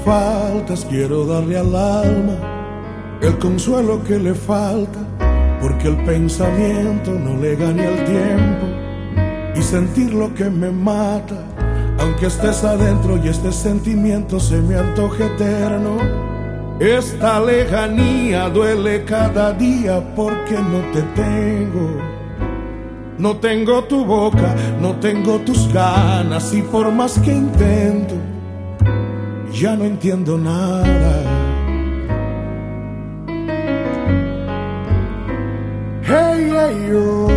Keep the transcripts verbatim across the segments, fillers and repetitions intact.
faltas, quiero darle al alma el consuelo que le falta, porque el pensamiento no le gane al tiempo y sentir lo que me mata, aunque estés adentro y este sentimiento se me antoje eterno. Esta lejanía duele cada día porque no te tengo. No tengo tu boca, no tengo tus ganas, y por más que intento, ya no entiendo nada. Hey, hey, yo.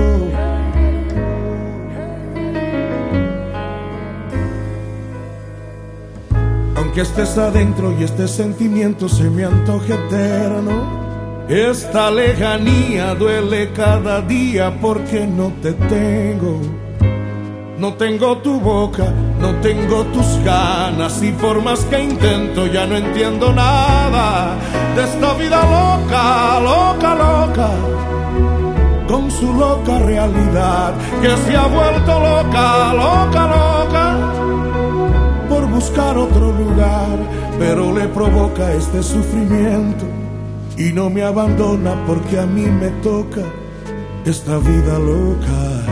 Aunque estés adentro y este sentimiento se me antoje eterno, esta lejanía duele cada día porque no te tengo. No tengo tu boca, no tengo tus ganas, y por más que intento ya no entiendo nada de esta vida loca, loca, loca, con su loca realidad que se ha vuelto loca, loca, loca, por buscar otro lugar, pero le provoca este sufrimiento y no me abandona porque a mí me toca esta vida loca.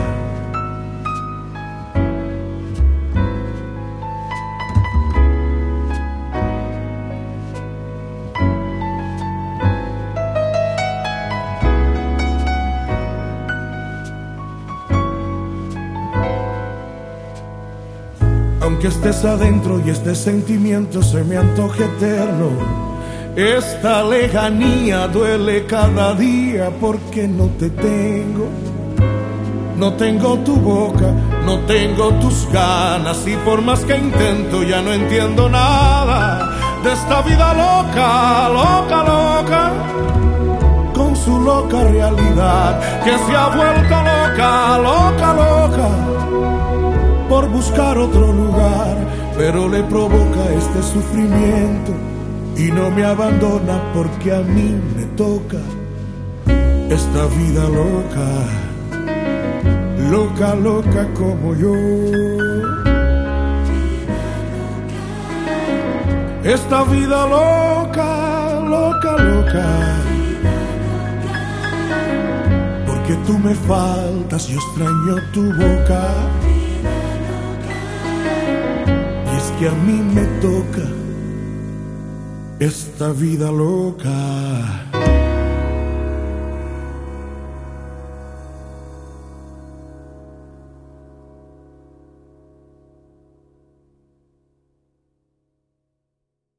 Aunque estés adentro y este sentimiento se me antoje eterno, esta lejanía duele cada día porque no te tengo. No tengo tu boca, no tengo tus ganas, y por más que intento ya no entiendo nada de esta vida loca, loca, loca, con su loca realidad que se ha vuelto loca, loca, loca, por buscar otro lugar, pero le provoca este sufrimiento y no me abandona porque a mí me toca esta vida loca, loca, loca como yo. Esta vida loca, loca, loca, porque tú me faltas, yo extraño tu boca, y es que a mí me toca esta vida loca.